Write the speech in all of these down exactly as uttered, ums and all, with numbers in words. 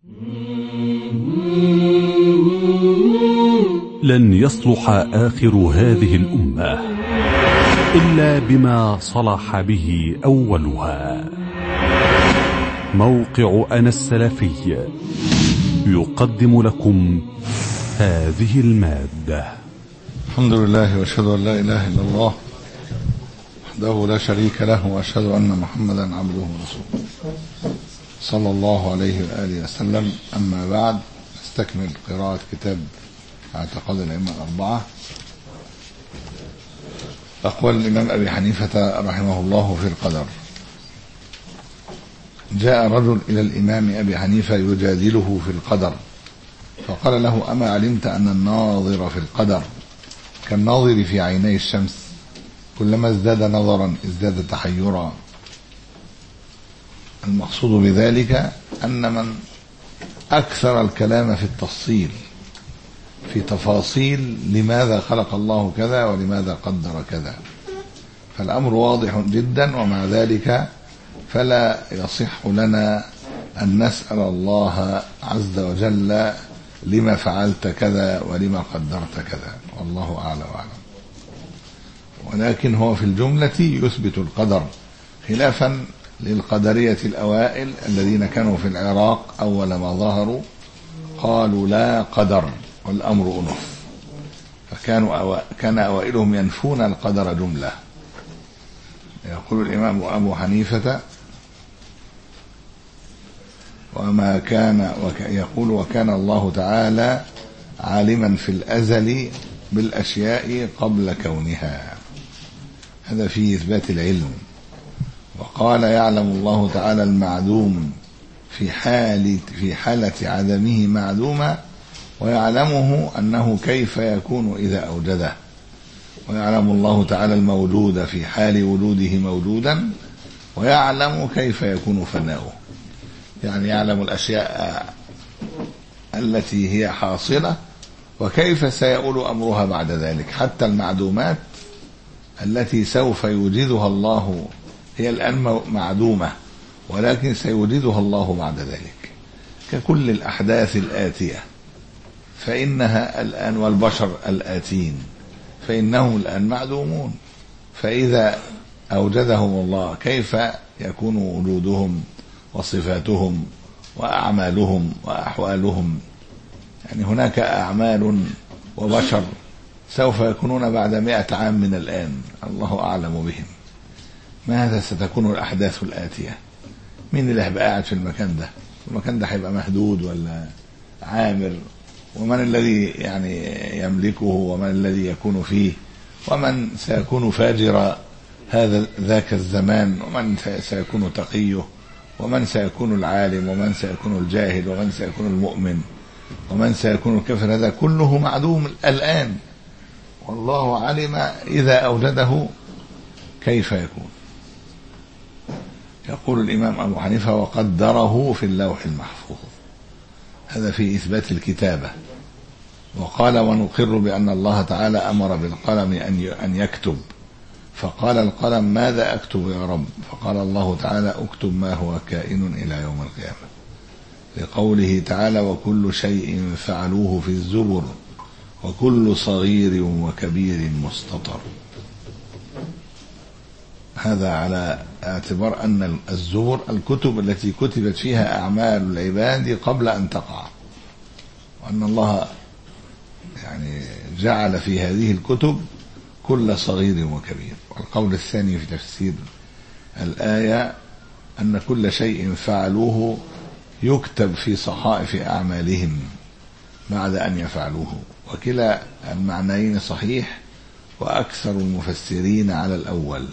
لن يصلح آخر هذه الأمة إلا بما صلح به أولها. موقع أنا السلفي يقدم لكم هذه المادة. الحمد لله وأشهد أن لا إله إلا الله وحده لا شريك له، وأشهد أن محمدا عبده ورسوله صلى الله عليه وآله وسلم. أما بعد، نستكمل قراءة كتاب اعتقاد الأئمة الأربعة، أقوال الإمام أبي حنيفة رحمه الله في القدر. جاء رجل إلى الإمام أبي حنيفة يجادله في القدر، فقال له: أما علمت أن الناظر في القدر كالناظر في عيني الشمس، كلما ازداد نظرا ازداد تحيرا. المقصود بذلك أن من أكثر الكلام في التفصيل في تفاصيل لماذا خلق الله كذا ولماذا قدر كذا، فالأمر واضح جدا، ومع ذلك فلا يصح لنا أن نسأل الله عز وجل لما فعلت كذا ولما قدرت كذا، والله أعلى وأعلم. ولكن هو في الجملة يثبت القدر، خلافا للقدرية الأوائل الذين كانوا في العراق أول ما ظهروا قالوا لا قدر والأمر أنف، فكانوا أو... كان أوائلهم ينفون القدر جملة. يقول الإمام أبو حنيفة: وما كان وك... يقول: وكان الله تعالى عالما في الأزل بالأشياء قبل كونها. هذا فيه إثبات العلم. وقال: يعلم الله تعالى المعدوم في حال في حالة عدمه معدوما، ويعلمه أنه كيف يكون إذا أوجده. ويعلم الله تعالى الموجود في حال وجوده موجودا، ويعلم كيف يكون فناؤه. يعني يعلم الأشياء التي هي حاصلة وكيف سيؤول أمرها بعد ذلك، حتى المعدومات التي سوف يوجدها الله هي الآن معدومة، ولكن سيوجدها الله بعد ذلك، ككل الأحداث الآتية فإنها الآن، والبشر الآتين فإنهم الآن معدومون، فإذا أوجدهم الله كيف يكون وجودهم وصفاتهم وأعمالهم وأحوالهم. يعني هناك أعمال وبشر سوف يكونون بعد مئة عام من الآن، الله أعلم بهم. ماذا ستكون الأحداث الآتية؟ مين اللي هيبقى قاعد في المكان ده؟ المكان ده هيبقى مهدود ولا عامر؟ ومن الذي يعني يملكه، ومن الذي يكون فيه، ومن سيكون فاجر هذا ذاك الزمان، ومن سيكون تقيه، ومن سيكون العالم، ومن سيكون الجاهل، ومن سيكون المؤمن، ومن سيكون الكافر. هذا كله معدوم الآن، والله علم إذا أوجده كيف يكون. يقول الإمام أبو حنيفة: وقدره في اللوح المحفوظ. هذا في إثبات الكتابة. وقال: ونقر بأن الله تعالى أمر بالقلم أن يكتب، فقال القلم: ماذا أكتب يا رب؟ فقال الله تعالى: اكتب ما هو كائن إلى يوم القيامة، لقوله تعالى: وكل شيء فعلوه في الزبر وكل صغير وكبير مستطر. هذا على اعتبار أن الزبر الكتب التي كتبت فيها أعمال العباد قبل أن تقع، وأن الله يعني جعل في هذه الكتب كل صغير وكبير. والقول الثاني في تفسير الآية أن كل شيء فعلوه يكتب في صحائف أعمالهم بعد أن يفعلوه، وكلا المعنيين صحيح، وأكثر المفسرين على الأول.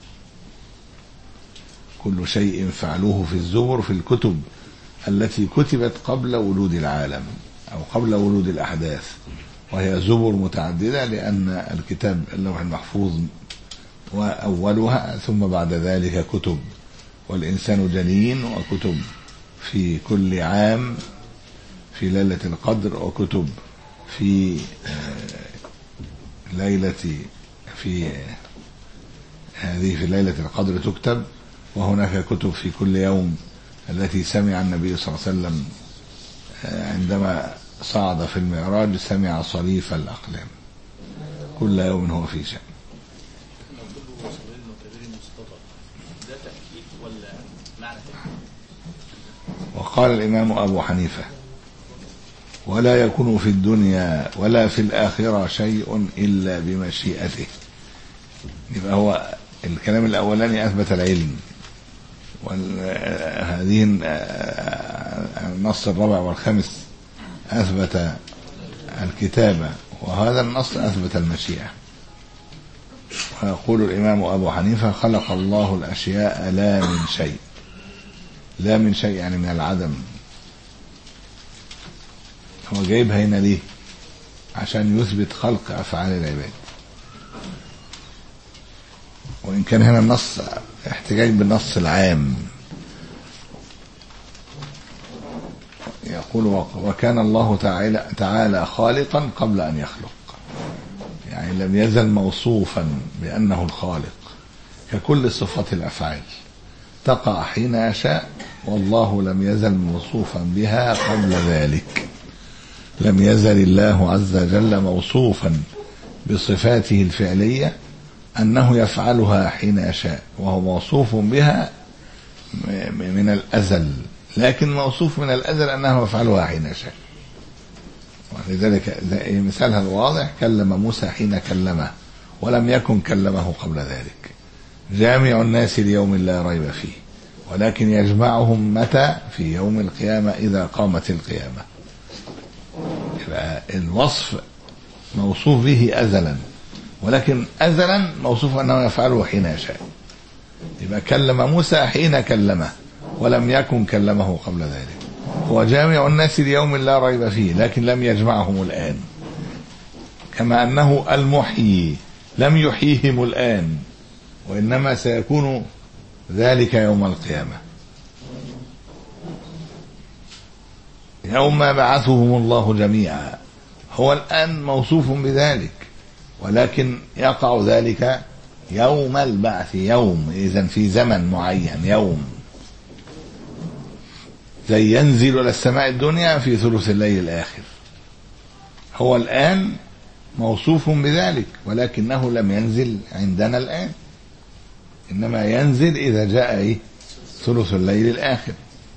كل شيء فعلوه في الزبر، في الكتب التي كتبت قبل وجود العالم أو قبل وجود الأحداث، وهي زبر متعددة، لأن الكتاب اللوح المحفوظ وأولها، ثم بعد ذلك كتب والإنسان جنين، وكتب في كل عام في ليلة القدر، وكتب في ليلة في هذه في ليلة القدر تكتب، وهناك كتب في كل يوم التي سمع النبي صلى الله عليه وسلم عندما صعد في المعراج سمع صريف الأقلام. كل يوم هو في شأن. وقال الإمام أبو حنيفة: ولا يكون في الدنيا ولا في الآخرة شيء إلا بمشيئته. يبقى هو الكلام الأولاني أثبت العلم، وهذه النص الرابع والخامس أثبت الكتابة، وهذا النص أثبت المشيئة. ويقول الإمام أبو حنيفة: خلق الله الأشياء لا من شيء. لا من شيء يعني من العدم. هو جايبها هنا ليه؟ عشان يثبت خلق أفعال العباد. وإن كان هنا النص احتجاج بالنص العام. يقول: وكان الله تعالى, تعالى خالقا قبل أن يخلق. يعني لم يزل موصوفا بأنه الخالق، ككل صفات الأفعال تقع حين يشاء، والله لم يزل موصوفا بها قبل ذلك. لم يزل الله عز وجل موصوفا بصفاته الفعلية أنه يفعلها حين يشاء، وهو موصوف بها من الأزل، لكن موصوف من الأزل أنه يفعلها حين يشاء. ولذلك مثالها الواضح: كلم موسى حين كلمه، ولم يكن كلمه قبل ذلك. جامع الناس ليوم لا ريب فيه، ولكن يجمعهم متى؟ في يوم القيامة إذا قامت القيامة. يبقى الوصف موصوف به أزلا، ولكن أزلا موصوف أنه يفعله حين يشاء. يبقى كلم موسى حين كلمه، ولم يكن كلمه قبل ذلك. هو جامع الناس ليوم لا ريب فيه، لكن لم يجمعهم الآن. كما أنه المحيي لم يحييهم الآن، وإنما سيكون ذلك يوم القيامة، يوم بعثهم الله جميعا. هو الآن موصوف بذلك، ولكن يقع ذلك يوم البعث. يوم إذن في زمن معين، يوم زي ينزل إلى السماء الدنيا في ثلث الليل الآخر. هو الآن موصوف بذلك، ولكنه لم ينزل عندنا الآن، إنما ينزل إذا جاء إيه؟ ثلث الليل الآخر.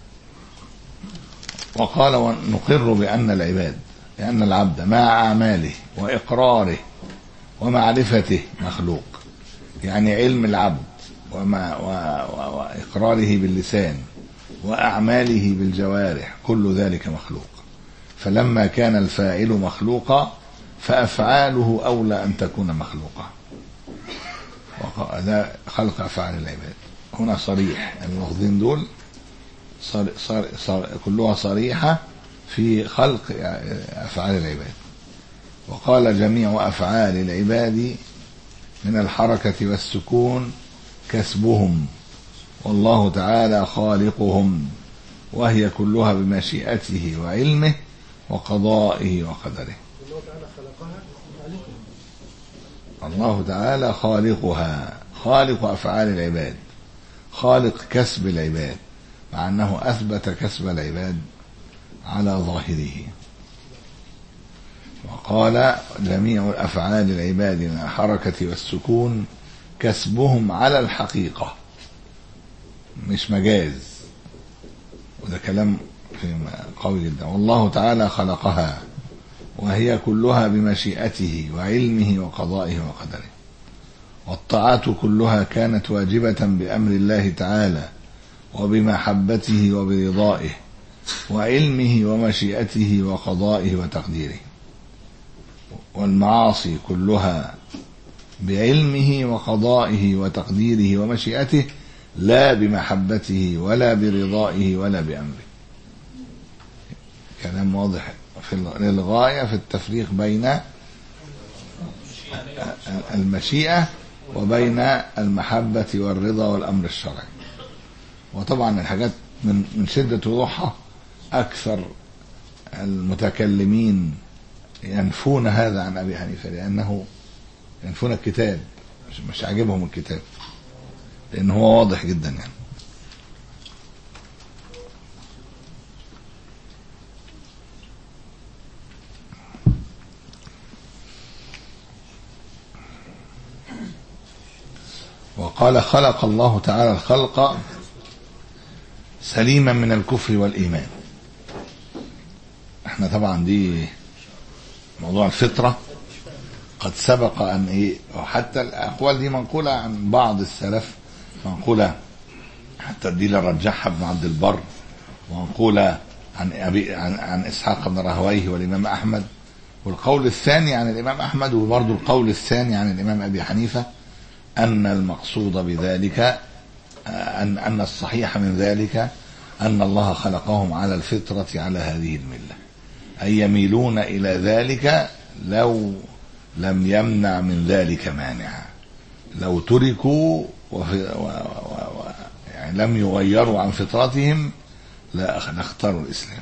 وقال: ونقر بأن العباد لأن العبد مع أعماله وإقراره ومعرفته مخلوق. يعني علم العبد وما وإقراره باللسان وأعماله بالجوارح كل ذلك مخلوق. فلما كان الفاعل مخلوقا فأفعاله أولى أن تكون مخلوقة. وهذا خلق أفعال العباد هنا صريح. اللفظين دول صار صار صار كلها صريحة في خلق أفعال العباد. وقال: جميع أفعال العباد من الحركة والسكون كسبهم، والله تعالى خالقهم، وهي كلها بمشيئته وعلمه وقضائه وقدره. الله تعالى خالقها، خالق أفعال العباد، خالق كسب العباد، مع أنه أثبت كسب العباد على ظاهره. وقال: جميع أفعال العباد من الحركة والسكون كسبهم على الحقيقة، مش مجاز. وده كلام قوي جدا. والله تعالى خلقها، وهي كلها بمشيئته وعلمه وقضائه وقدره. والطاعات كلها كانت واجبة بأمر الله تعالى وبمحبته وبرضائه وعلمه ومشيئته وقضائه وتقديره. والمعاصي كلها بعلمه وقضائه وتقديره ومشيئته، لا بمحبته ولا برضائه ولا بأمره. كلام واضح في للغاية في التفريق بين المشيئة وبين المحبة والرضا والأمر الشرعي. وطبعا الحاجات من من شدة وضوحها أكثر المتكلمين ينفون هذا عن أبي حنيفة، لأنه ينفون الكتاب، مش, مش عاجبهم الكتاب، لأنه هو واضح جدا. يعني قال خلق الله تعالى الخلق سليما من الكفر والإيمان. احنا طبعا دي موضوع الفطرة قد سبق أن إيه، وحتى الأقوال دي منقولة عن بعض السلف، منقولة حتى دي اللي رجحها ابن عبد البر، ومنقولة عن أبي عن, عن إسحاق بن راهويه والإمام أحمد، والقول الثاني عن الإمام أحمد، وبرضه القول الثاني عن الإمام أبي حنيفة أن المقصود بذلك أن أن الصحيح من ذلك أن الله خلقهم على الفطرة على هذه الملة، أي يميلون إلى ذلك لو لم يمنع من ذلك مانع، لو تركوا وفي و و و يعني لم يغيروا عن فطرتهم لا اختاروا الإسلام.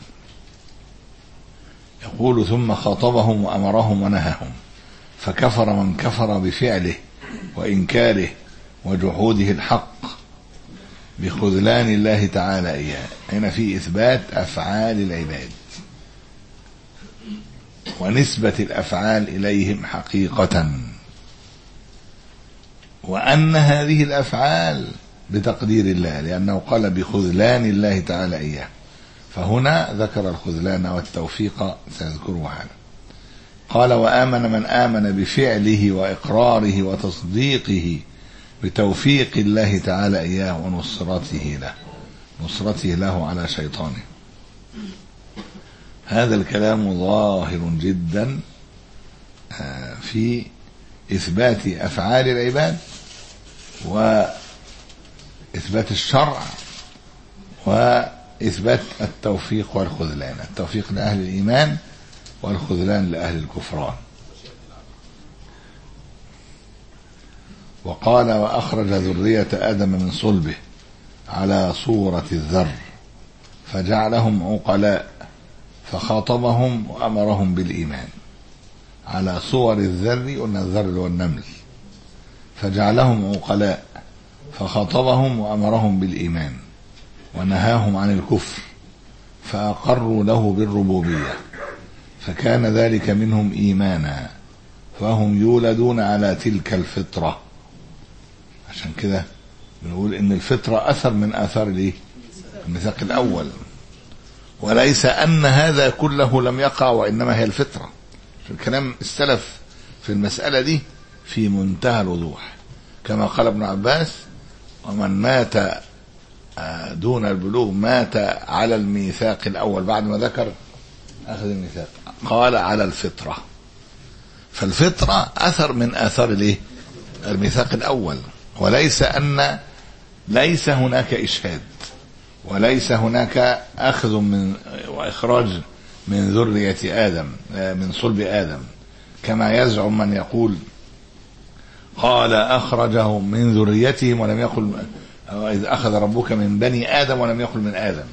يقول ثم خاطبهم وأمرهم ونهاهم، فكفر من كفر بفعله وإنكاره وجحوده الحق بخذلان الله تعالى إياه. هنا في إثبات أفعال العباد ونسبة الأفعال إليهم حقيقة، وأن هذه الأفعال بتقدير الله، لأنه قال بخذلان الله تعالى إياه، فهنا ذكر الخذلان والتوفيق سيذكره حالا. قال وآمن من آمن بفعله وإقراره وتصديقه بتوفيق الله تعالى إياه ونصرته له نصرته له على شيطانه. هذا الكلام ظاهر جدا في إثبات أفعال العباد وإثبات الشرع وإثبات التوفيق والخذلان، التوفيق لأهل الإيمان والخذلان لأهل الكفران. وقال وأخرج ذرية آدم من صلبه على صورة الذر فجعلهم عقلاء فخاطبهم وأمرهم بالإيمان. على صور الذر، قلنا الذر اللي هو النمل، فجعلهم عقلاء فخاطبهم وأمرهم بالإيمان ونهاهم عن الكفر فأقروا له بالربوبية، فكان ذلك منهم إيمانا، فهم يولدون على تلك الفطرة. عشان كده بنقول إن الفطرة أثر من آثار الإيه؟ الميثاق الأول، وليس أن هذا كله لم يقع وإنما هي الفطرة. الكلام السلف في المسألة دي في منتهى الوضوح، كما قال ابن عباس ومن مات دون البلوغ مات على الميثاق الأول، بعد ما ذكر أخذ الميثاق قال على الفطرة، فالفطرة أثر من آثار الإيه؟ الميثاق الأول، وليس أن ليس هناك إشهاد وليس هناك أخذ من وإخراج من ذرية آدم من صلب آدم، كما يزعم من يقول قال أخرجهم من ذريتهم ولم يقل إذ أخذ ربك من بني آدم ولم يقل من آدم،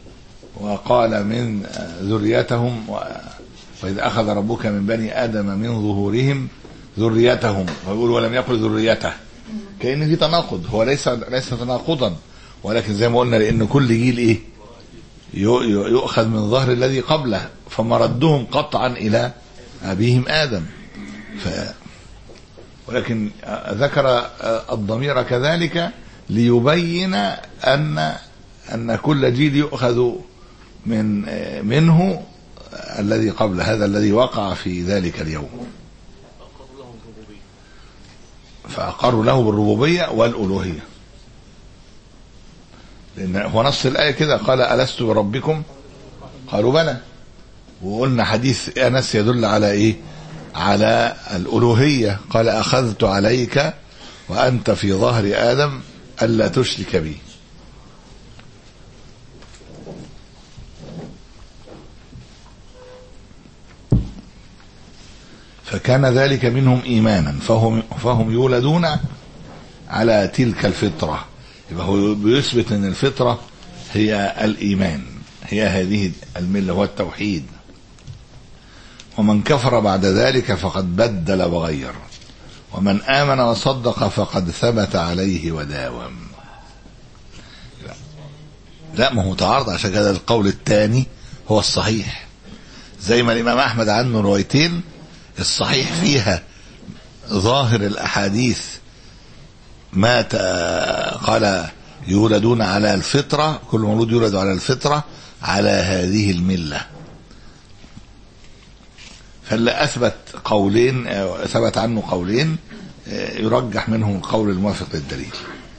وقال من ذريتهم وإذ أخذ ربك من بني آدم من ظهورهم ذريتهم، ويقول ولم يقل ذريته، كأن في تناقض. هو ليس ليس تناقضا، ولكن زي ما قلنا لأن كل جيل إيه يؤخذ من ظهر الذي قبله، فمردهم قطعا إلى أبيهم آدم. ف ولكن ذكر الضمير كذلك ليبين أن أن كل جيل يؤخذ من منه الذي قبل هذا الذي وقع في ذلك اليوم، فأقروا له بالربوبية والألوهية، لأن هو نص الآية كده قال ألست بربكم قالوا بلى، وقلنا حديث أنس يدل على إيه؟ على الألوهية، قال أخذت عليك وأنت في ظهر آدم ألا تشرك بي. فكان ذلك منهم إيمانا، فهم, فهم يولدون على تلك الفطرة. يبقى هو بيثبت أن الفطرة هي الإيمان، هي هذه الملة، هو التوحيد. ومن كفر بعد ذلك فقد بدل وغير، ومن آمن وصدق فقد ثبت عليه وداوم. لا ما هو متعارض، عشان كده القول الثاني هو الصحيح، زي ما الإمام أحمد عنه روايتين الصحيح فيها ظاهر الأحاديث مات قال يولدون على الفطرة، كل مولود يولد على الفطرة على هذه الملة. فاللي أثبت قولين، ثبت عنه قولين يرجح منهم القول الموافق للدليل.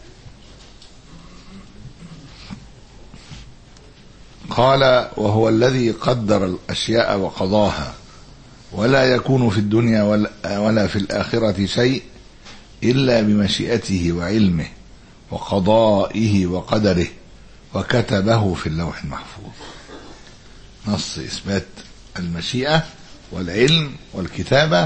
قال وهو الذي قدر الأشياء وقضاها، ولا يكون في الدنيا ولا في الآخرة شيء إلا بمشيئته وعلمه وقضائه وقدره، وكتبه في اللوح المحفوظ. نص إثبات المشيئة والعلم والكتابة،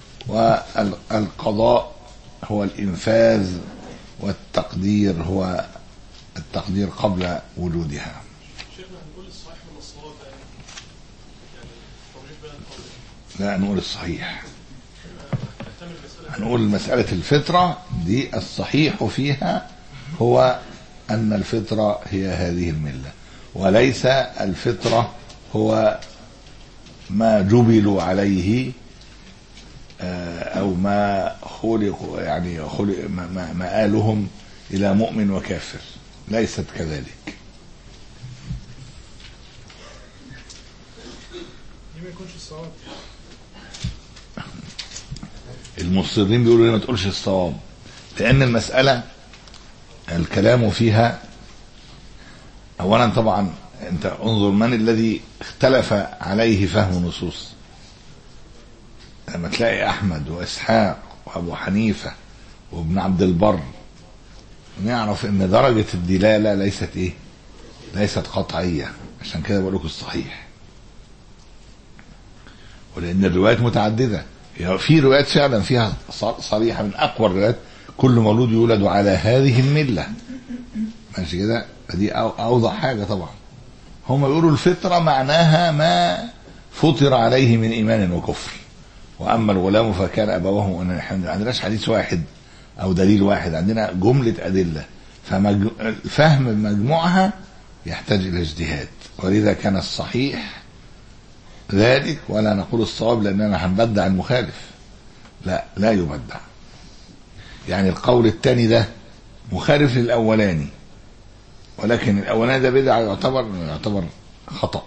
والقضاء هو الإنفاذ، والتقدير هو التقدير قبل وجودها. شيخنا هنقول الصحيح من الصواب يعني توجيه بين القولين؟ لا، نقول الصحيح. هنقول مسألة الفطرة دي الصحيح فيها هو أن الفطرة هي هذه الملة، وليس الفطرة هو ما جبلوا عليه أو ما خلقوا، يعني خلق مآلهم إلى مؤمن وكافر، ليست كذلك. ما يكونش الصواب. المصرين بيقولوا ليه ما تقولش الصواب؟ لأن المسألة الكلام فيها أولا طبعا أنت انظر من الذي اختلف عليه فهم النصوص. لما تلاقي أحمد وإسحاق وأبو حنيفة وابن عبد البر، نعرف أن درجة الدلالة ليست إيه؟ ليست قطعية. عشان كده بقول لكم الصحيح، ولأن الروايات متعددة. في روايات فعلا فيها صريحة من أقوى الروايات، كل مولود يولد على هذه الملة، ماشي كده؟ دي أوضح حاجة. طبعا هم يقولوا الفطرة معناها ما فطر عليه من إيمان وكفر، وأما الغلام فكان أبواه أن الحمد. ما عندناش حديث واحد أو دليل واحد، عندنا جملة أدلة، ففهم مجموعها يحتاج إلى اجتهاد. ولذا كان الصحيح ذلك، ولا نقول الصواب لأننا هنبدع المخالف. لا، لا يبدع. يعني القول الثاني ده مخالف للأولاني، ولكن الأولاني ده بدعة، يعتبر يعتبر خطأ.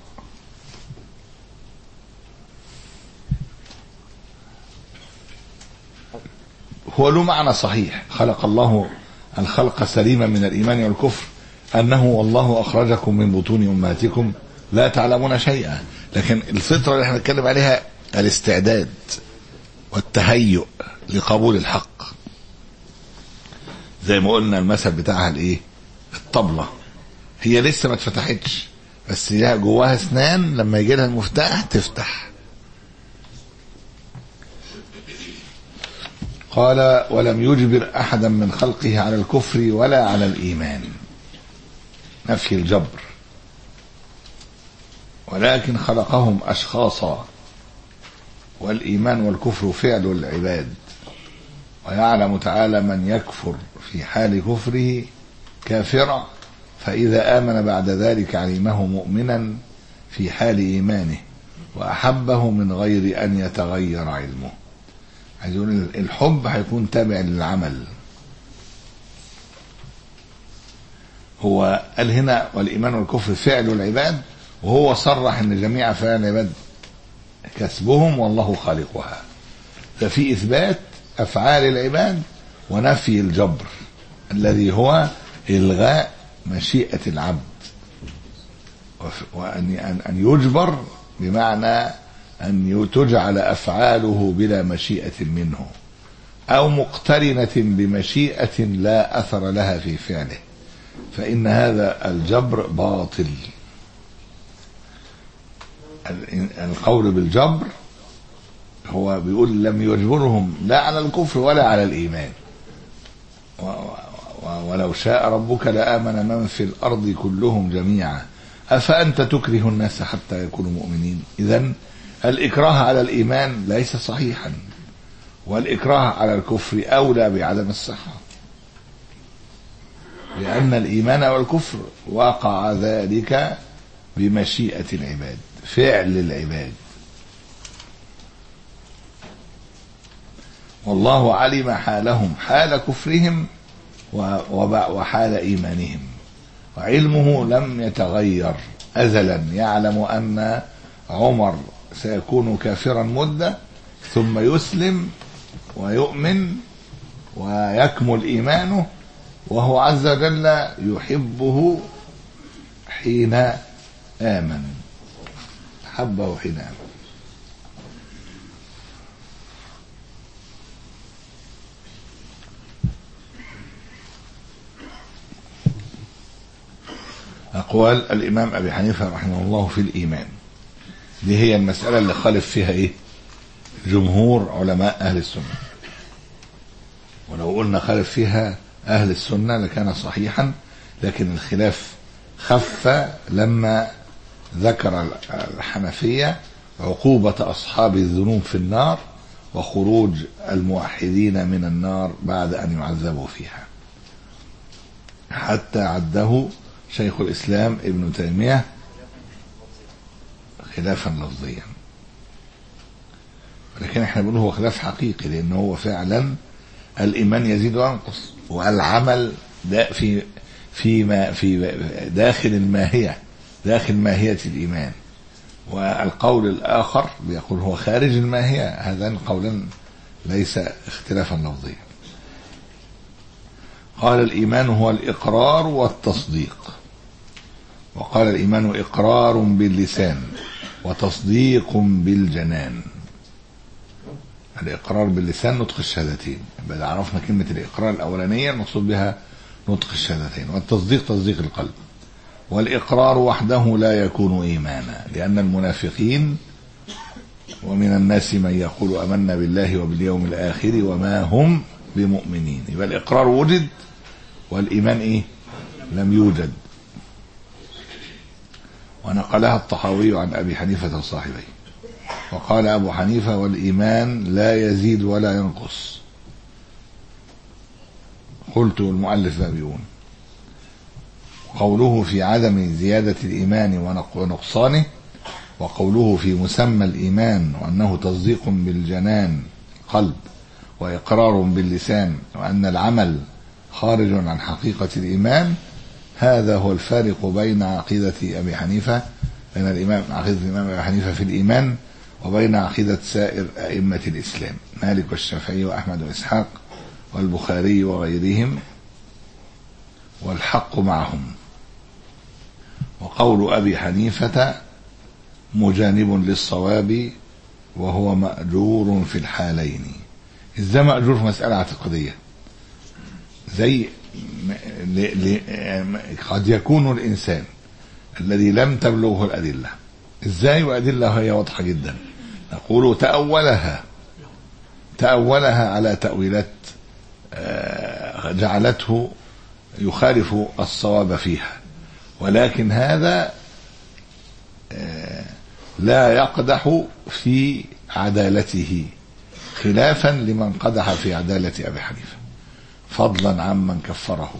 هو له معنى صحيح، خلق الله الخلق سليما من الإيمان والكفر، أنه والله أخرجكم من بطون أمهاتكم لا تعلمون شيئا. لكن الفطرة اللي احنا نتكلم عليها الاستعداد والتهيؤ لقبول الحق. زي ما قلنا المثل بتاعها الايه؟ الطبلة، هي لسه ما اتفتحتش، بس هي جواها اسنان، لما يجي لها المفتاح تفتح. قال ولم يجبر أحدا من خلقه على الكفر ولا على الإيمان، نفي الجبر، ولكن خلقهم أشخاصا، والإيمان والكفر فعل العباد. ويعلم تعالى من يكفر في حال كفره كافرا، فإذا آمن بعد ذلك علمه مؤمنا في حال إيمانه، وأحبه من غير أن يتغير علمه. عايز يقول الحب هيكون تابع للعمل. هو قال هنا والإيمان والكفر فعل العباد، وهو صرح ان جميع افعال العباد كسبهم والله خالقها. ففي اثبات افعال العباد ونفي الجبر الذي هو الغاء مشيئة العبد، وان ان يجبر بمعنى ان تجعل افعاله بلا مشيئة منه، او مقترنة بمشيئة لا اثر لها في فعله، فان هذا الجبر باطل. القول بالجبر هو بيقول لم يجبرهم لا على الكفر ولا على الإيمان، ولو شاء ربك لآمن من في الأرض كلهم جميعا أفأنت تكره الناس حتى يكونوا مؤمنين. إذن الإكراه على الإيمان ليس صحيحا، والإكراه على الكفر أولى بعدم الصحة، لأن الإيمان والكفر وقع ذلك بمشيئة العباد، فعل العباد. والله علم حالهم حال كفرهم وحال إيمانهم، وعلمه لم يتغير أزلا، يعلم أن عمر سيكون كافرا مدة ثم يسلم ويؤمن ويكمل إيمانه، وهو عز وجل يحبه حين آمن، حبه حين آمن. أقوال الإمام أبي حنيفة رحمه الله في الإيمان، دي هي المسألة اللي خالف فيها إيه جمهور علماء أهل السنة، ولو قلنا خالف فيها أهل السنة لكان صحيحا، لكن الخلاف خف لما ذكر الحنفية عقوبة أصحاب الذنوب في النار وخروج الموحدين من النار بعد أن يعذبوا فيها، حتى عده شيخ الإسلام ابن تيمية خلافا لفظيا، لكن احنا بنقول هو خلاف حقيقي، لأنه هو فعلا الإيمان يزيد وينقص، والعمل دا في فيما في داخل الماهية، داخل ماهية الإيمان، والقول الآخر بيقول هو خارج الماهية. هذان قولا ليس اختلافا لفظيا. قال الإيمان هو الإقرار والتصديق، وقال الإيمان إقرار باللسان وتصديق بالجنان. الإقرار باللسان نطق الشهادتين، يبقى عرفنا كلمة الإقرار الأولانية المقصود بها نطق الشهادتين، والتصديق تصديق القلب. والإقرار وحده لا يكون إيمانا، لأن المنافقين ومن الناس من يقول آمنا بالله وباليوم الآخر وما هم بمؤمنين، يبقى الإقرار وجد والإيمان إيه لم يوجد. ونقلها الطحاوي عن أبي حنيفة وصاحبيه، وقال أبو حنيفة والإيمان لا يزيد ولا ينقص. قلت المؤلف بابيون قوله في عدم زيادة الإيمان ونقصانه، وقوله في مسمى الإيمان وأنه تصديق بالجنان قلب وإقرار باللسان، وأن العمل خارج عن حقيقة الإيمان، هذا هو الفارق بين عقيدة أبي حنيفة بين الإمام عقيدة الإمام أبي حنيفة في الإيمان وبين عقيدة سائر أئمة الإسلام مالك والشافعي وأحمد وإسحاق والبخاري وغيرهم، والحق معهم. وقول أبي حنيفة مجانب للصواب وهو مأجور في الحالين. إذا مأجور في مسألة اعتقادية زي قد يكون الإنسان الذي لم تبلغه الأدلة، إزاي وأدلة هي واضحة جدا، نقول تأولها تأولها على تأويلات جعلته يخالف الصواب فيها، ولكن هذا لا يقدح في عدالته، خلافا لمن قدح في عدالة أبي حنيفة، فضلا عمن كفره،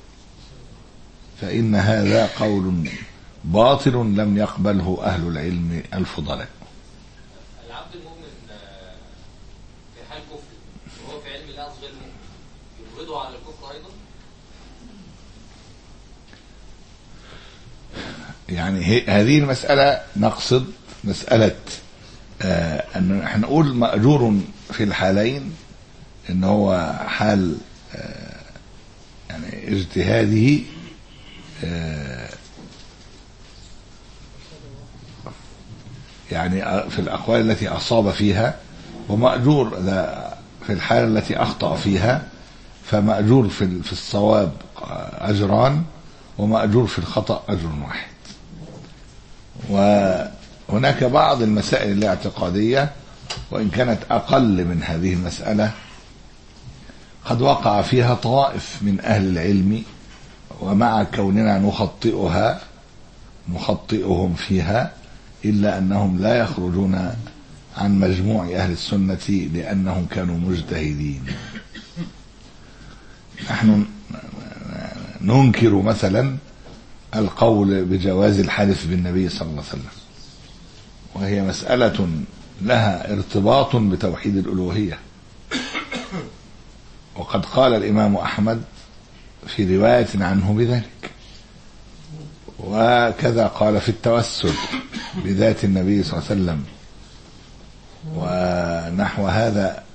فإن هذا قول باطل لم يقبله أهل العلم الفضلاء. العبد المؤمن في حال كفر وهو في علم الله غير مؤمن يبغضه على الكفر أيضا؟ يعني هذه المسألة نقصد مسألة آه أن احنا نقول مأجور في الحالين، إن هو حال آه يعني اجتهاده آه يعني في الأقوال التي أصاب فيها، ومأجور في الحالة التي أخطأ فيها، فمأجور في في الصواب أجران ومأجور في الخطأ أجر واحد. وهناك بعض المسائل الاعتقادية وإن كانت أقل من هذه المسألة قد وقع فيها طائف من أهل العلم، ومع كوننا نخطئها نخطئهم فيها إلا أنهم لا يخرجون عن مجموع أهل السنة لأنهم كانوا مجتهدين. نحن ننكر مثلا القول بجواز الحلف بالنبي صلى الله عليه وسلم، وهي مسألة لها ارتباط بتوحيد الألوهية. وقد قال الإمام أحمد في رواية عنه بذلك. وكذا قال في التوسل بذات النبي صلى الله عليه وسلم ونحو هذا،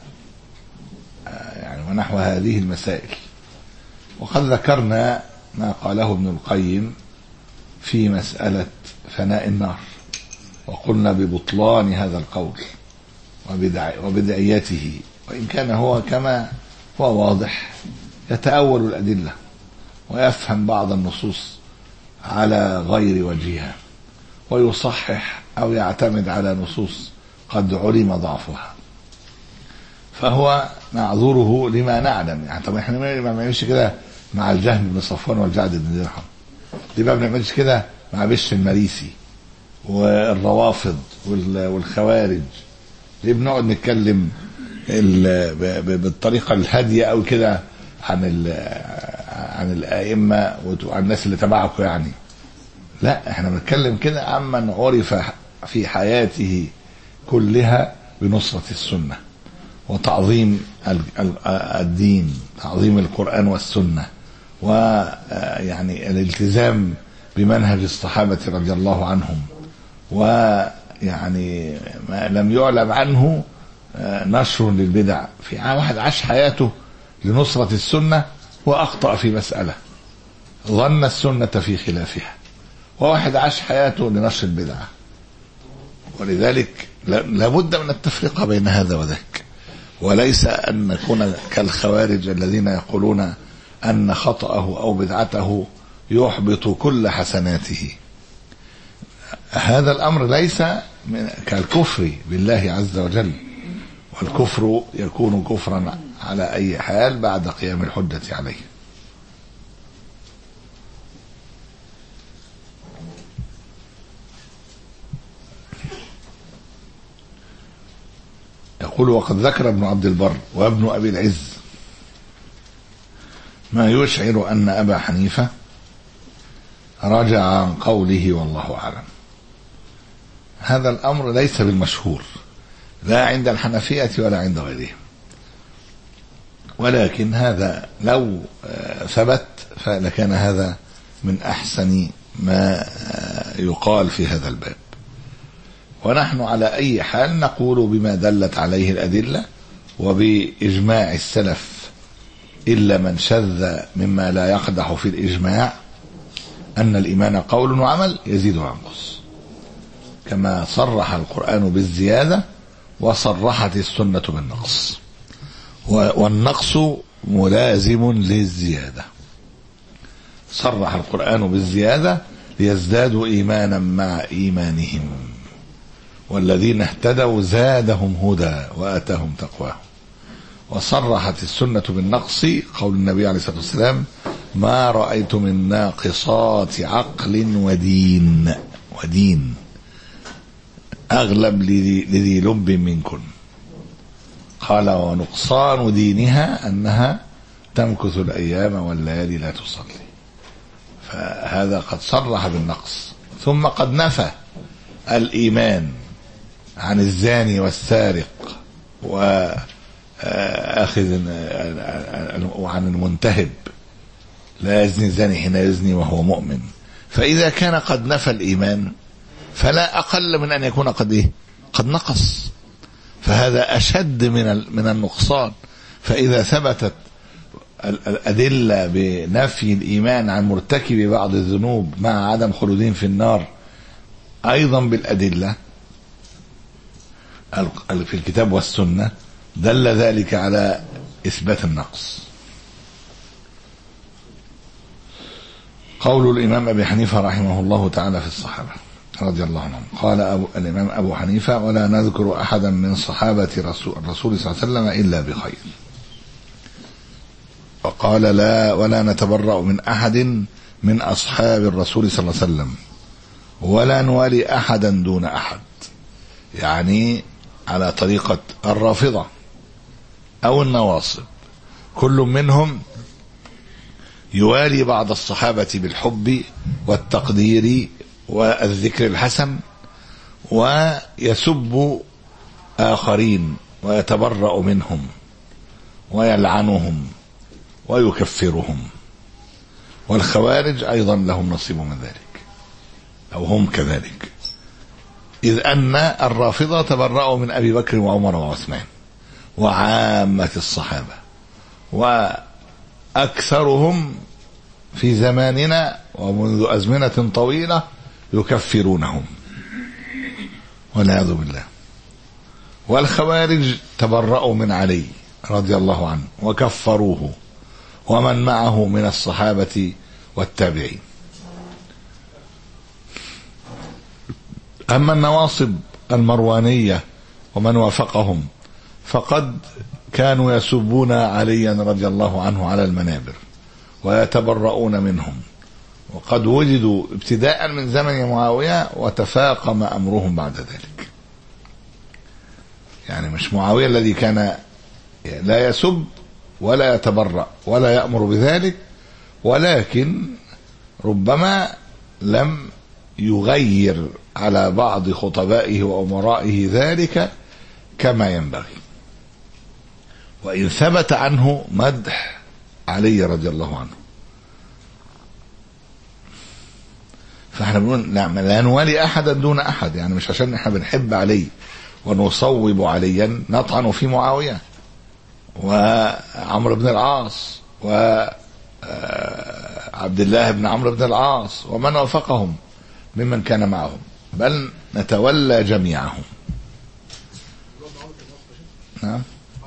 يعني ونحو هذه المسائل. وقد ذكرنا ما قاله ابن القيم في مسألة فناء النار، وقلنا ببطلان هذا القول وبدعيته، وإن كان هو كما هو واضح يتأول الأدلة ويفهم بعض النصوص على غير وجهها ويصحح أو يعتمد على نصوص قد علم ضعفها، فهو معذوره لما نعلم. يعني طب احنا ما بنعملش كده مع الجهم بن صفوان والجعد بن درهم، ليه ما بنعملش كده مع بشر المريسي والروافض والخوارج؟ ليه بنقعد نتكلم بالطريقة الهادية أو كده عن عن الأئمة وعن الناس اللي تبعكم؟ يعني لا، احنا بنتكلم كده عمن عرف في حياته كلها بنصرة السنة وتعظيم الدين، تعظيم القرآن والسنة، ويعني الالتزام بمنهج الصحابة رضي الله عنهم، ويعني ما لم يعلم عنه نشر للبدع. في واحد عاش حياته لنصرة السنة وأخطأ في مسألة ظن السنة في خلافها، وواحد عاش حياته لنشر البدعة. ولذلك لابد من التفرقة بين هذا وذاك، وليس أن نكون كالخوارج الذين يقولون أن خطأه أو بدعته يحبط كل حسناته. هذا الأمر ليس كالكفر بالله عز وجل، والكفر يكون كفرا على أي حال بعد قيام الحجة عليه. يقول وقد ذكر ابن عبد البر وابن أبي العز ما يشعر أن أبا حنيفة رجع عن قوله والله أعلم. هذا الأمر ليس بالمشهور لا عند الحنفية ولا عند غيرهم، ولكن هذا لو ثبت فلكان هذا من أحسن ما يقال في هذا الباب. ونحن على أي حال نقول بما دلت عليه الأدلة وبإجماع السلف، إلا من شذ مما لا يقدح في الإجماع، أن الإيمان قول وعمل يزيد وينقص، كما صرح القرآن بالزيادة وصرحت السنة بالنقص، والنقص ملازم للزيادة. صرح القرآن بالزيادة ليزدادوا إيمانا مع إيمانهم، والذين اهتدوا زادهم هدى وآتاهم تقواهم. وصرحت السنة بالنقص، قول النبي عليه الصلاة والسلام ما رأيت من ناقصات عقل ودين ودين أغلب لذي لب منكن. قال ونقصان دينها أنها تمكث الأيام والليالي لا تصلي. فهذا قد صرح بالنقص. ثم قد نفى الإيمان عن الزاني والسارق وآخذ وعن المنتهب، لا يزني الزاني حين يزني وهو مؤمن. فإذا كان قد نفى الإيمان فلا أقل من أن يكون قد إيه؟ قد نقص. فهذا أشد من من النقصان. فإذا ثبتت الأدلة بنفي الإيمان عن مرتكب بعض الذنوب مع عدم خلودين في النار أيضا بالأدلة في الكتاب والسنة، دل ذلك على إثبات النقص. قول الإمام أبي حنيفة رحمه الله تعالى في الصحابة رضي الله عنهم، قال أبو الإمام أبو حنيفة ولا نذكر أحدا من صحابة رسول الرسول صلى الله عليه وسلم إلا بخير. وقال لا ولا نتبرأ من أحد من أصحاب الرسول صلى الله عليه وسلم ولا نوالي أحدا دون أحد، يعني على طريقة الرافضة أو النواصب، كل منهم يوالي بعض الصحابة بالحب والتقدير والذكر الحسن، ويسب آخرين ويتبرأ منهم ويلعنهم ويكفرهم. والخوارج أيضا لهم نصيب من ذلك، أو هم كذلك، إذ أن الرافضة تبرأوا من أبي بكر وعمر وعثمان وعامة الصحابة، وأكثرهم في زماننا ومنذ أزمنة طويلة يكفرونهم والعياذ بالله. والخوارج تبرأوا من علي رضي الله عنه وكفروه ومن معه من الصحابة والتابعين. أما النواصب المروانية ومن وافقهم فقد كانوا يسبون عليا رضي الله عنه على المنابر ويتبرؤون منهم، وقد وجدوا ابتداء من زمن معاوية وتفاقم أمرهم بعد ذلك. يعني مش معاوية الذي كان لا يسب ولا يتبرأ ولا يأمر بذلك، ولكن ربما لم يغير على بعض خطبائه وأمرائه ذلك كما ينبغي، وإن ثبت عنه مدح علي رضي الله عنه. فاحنا بنقول لا نوالي أحدا دون أحد، يعني مش عشان احنا بنحب علي ونصوب عليا نطعن في معاوية وعمرو بن العاص وعبد الله بن عمرو بن العاص ومن وافقهم ممن كان معهم، بل نتولى جميعهم. نعم.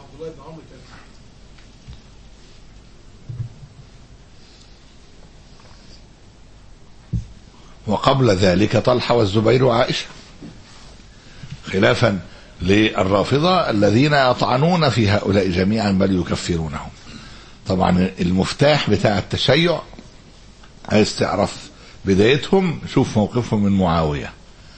وقبل ذلك طلحة والزبير وعائشة، خلافا للرافضة الذين يطعنون في هؤلاء جميعا بل يكفرونهم. طبعا المفتاح بتاع التشيع عايز تعرف بدايتهم، شوف موقفهم من معاوية.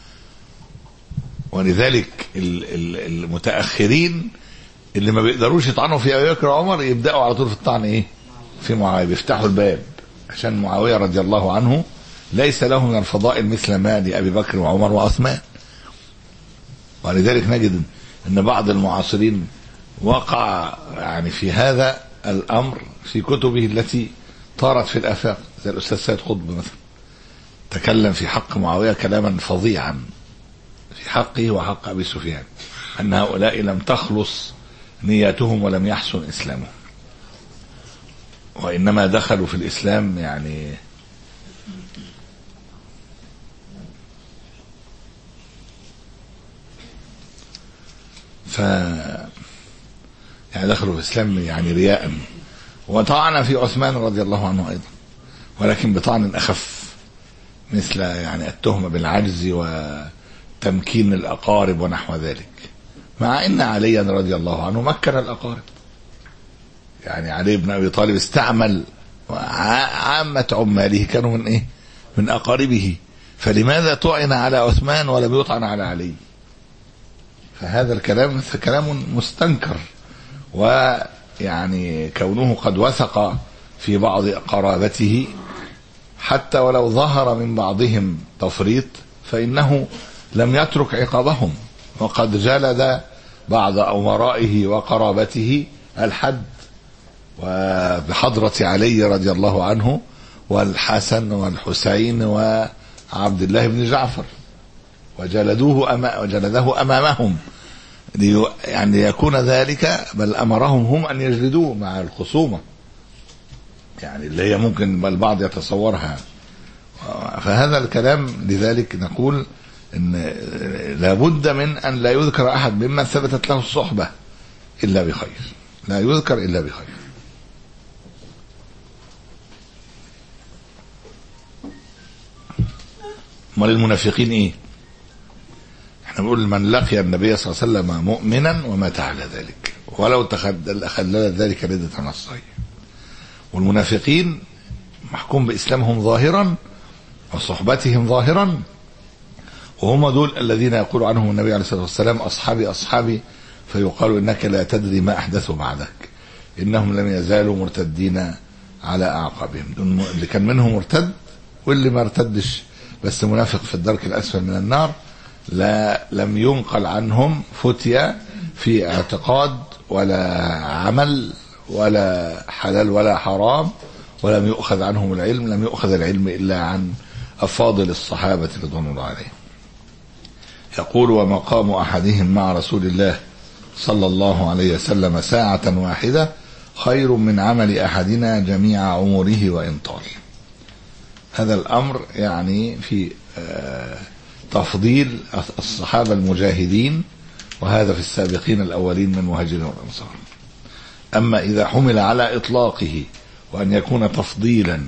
ولذلك المتأخرين اللي ما بيقدروش يطعنوا في أبي بكر وعمر يبدأوا على طول في الطعن ايه في معاوية، بيفتحوا الباب، عشان معاوية رضي الله عنه ليس له من الفضائل مثل ما لأبي بكر وعمر وعثمان. ولذلك نجد أن بعض المعاصرين وقع يعني في هذا الأمر في كتبه التي طارت في الآفاق، زي الأستاذ سيد قطب مثلا تكلم في حق معاوية كلاما فظيعا في حقه وحق أبي سفيان، أن هؤلاء لم تخلص نياتهم ولم يحسن إسلامهم، وإنما دخلوا في الإسلام يعني ف يعني دخلوا في الإسلام يعني رياء. وطعن في عثمان رضي الله عنه أيضا، ولكن بطعن أخف، مثل يعني التهمة بالعجز وتمكين الأقارب ونحو ذلك، مع أن عليا رضي الله عنه مكن الأقارب. يعني علي بن أبي طالب استعمل عامة عماله كانوا من إيه من أقاربه، فلماذا طعن على عثمان ولم يطعن على علي؟ فهذا الكلام كلام مستنكر. ويعني كونه قد وثق في بعض قرابته حتى ولو ظهر من بعضهم تفريط فإنه لم يترك عقابهم، وقد جلد بعض أمرائه وقرابته الحد، وبحضرة علي رضي الله عنه والحسن والحسين وعبد الله بن جعفر، وجلدوه أما وجلده أمامهم يعني يكون ذلك، بل أمرهم هم أن يجلدوه مع الخصومة، يعني اللي هي ممكن البعض يتصورها. فهذا الكلام لذلك نقول إن لابد من أن لا يذكر أحد ممن ثبتت له الصحبة إلا بخير، لا يذكر إلا بخير. امال المنافقين ايه؟ احنا بنقول من لقي النبي صلى الله عليه وسلم مؤمنا ومات على ذلك ولو تخلل ذلك ردة عن الصحيح. والمنافقين محكوم بإسلامهم ظاهرا وصحبتهم ظاهرا، وهم دول الذين يقول عنهم النبي عليه الصلاة والسلام أصحابي أصحابي، فيقال إنك لا تدري ما أحدثوا بعدك، إنهم لم يزالوا مرتدين على أعقابهم. اللي كان منهم مرتد واللي ما ارتدش بس منافق في الدرك الأسفل من النار، لا لم ينقل عنهم فتية في اعتقاد ولا عمل ولا حلال ولا حرام ولم يؤخذ عنهم العلم، لم يؤخذ العلم إلا عن أفاضل الصحابة رضوان الله عليهم. يقول: ومقام أحدهم مع رسول الله صلى الله عليه وسلم ساعة واحدة خير من عمل أحدنا جميع عمره وإن طال. هذا الأمر يعني في تفضيل الصحابة المجاهدين، وهذا في السابقين الأولين من المهاجرين والأنصار. أما إذا حمل على إطلاقه وأن يكون تفضيلا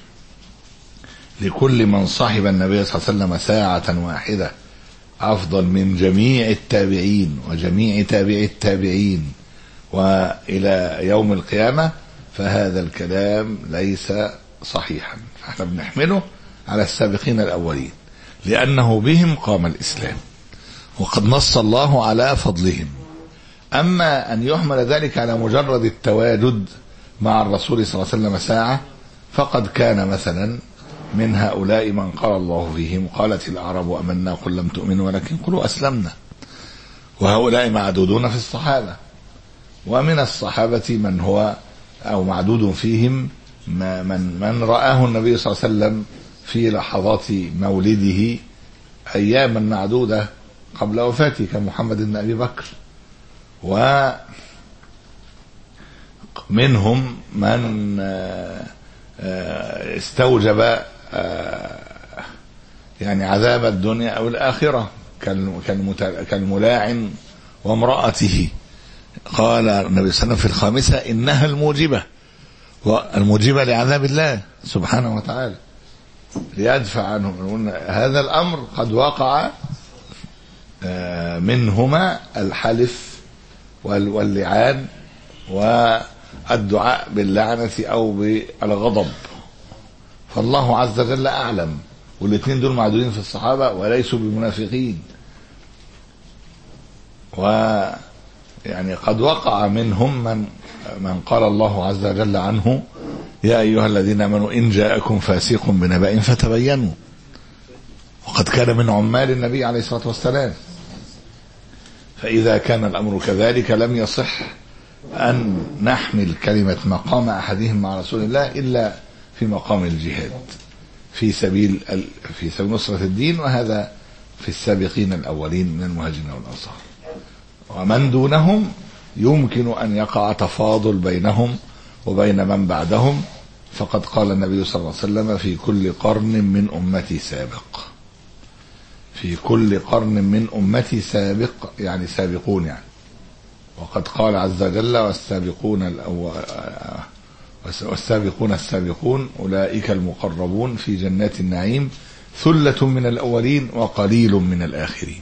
لكل من صحب النبي صلى الله عليه وسلم ساعة واحدة أفضل من جميع التابعين وجميع تابعي التابعين وإلى يوم القيامة، فهذا الكلام ليس صحيحا. فاحنا بنحمله على السابقين الأولين لأنه بهم قام الإسلام، وقد نص الله على فضلهم. أما أن يحمل ذلك على مجرد التواجد مع الرسول صلى الله عليه وسلم ساعة، فقد كان مثلا من هؤلاء من قال الله فيهم: قالت الأعراب آمنا قل لم تؤمنوا ولكن قلوا أسلمنا. وهؤلاء معدودون في الصحابة، ومن الصحابة من هو أو معدود فيهم من من رآه النبي صلى الله عليه وسلم في لحظات مولده أياما معدودة قبل وفاته كمحمد بن أبي بكر، ومنهم من استوجب يعني عذاب الدنيا أو الآخرة كالملاعن وامرأته. قال النبي صلى الله عليه وسلم في الخامسة: إنها الموجبة، والموجبة لعذاب الله سبحانه وتعالى ليدفع عنهم. هذا الأمر قد وقع منهما الحلف واللعان والدعاء باللعنة أو بالغضب، فالله عز وجل أعلم. والاثنين دول معدودين في الصحابة وليسوا بمنافقين. ويعني قد وقع منهم من من قال الله عز وجل عنه: يا أيها الذين آمنوا إن جاءكم فاسق بنبأ فتبينوا. وقد كان من عمال النبي عليه الصلاة والسلام. فإذا كان الأمر كذلك لم يصح أن نحمل كلمة مقام أحدهم مع رسول الله إلا في مقام الجهاد في سبيل في سبيل نصرة الدين، وهذا في السابقين الأولين من المهاجرين والأنصار. ومن دونهم يمكن أن يقع تفاضل بينهم وبين من بعدهم، فقد قال النبي صلى الله عليه وسلم: في كل قرن من أمتي سابق. في كل قرن من أمتي سابق يعني سابقون يعني. وقد قال عز وجل: والسابقون الأول والسابقون السابقون أولئك المقربون في جنات النعيم ثلة من الأولين وقليل من الآخرين.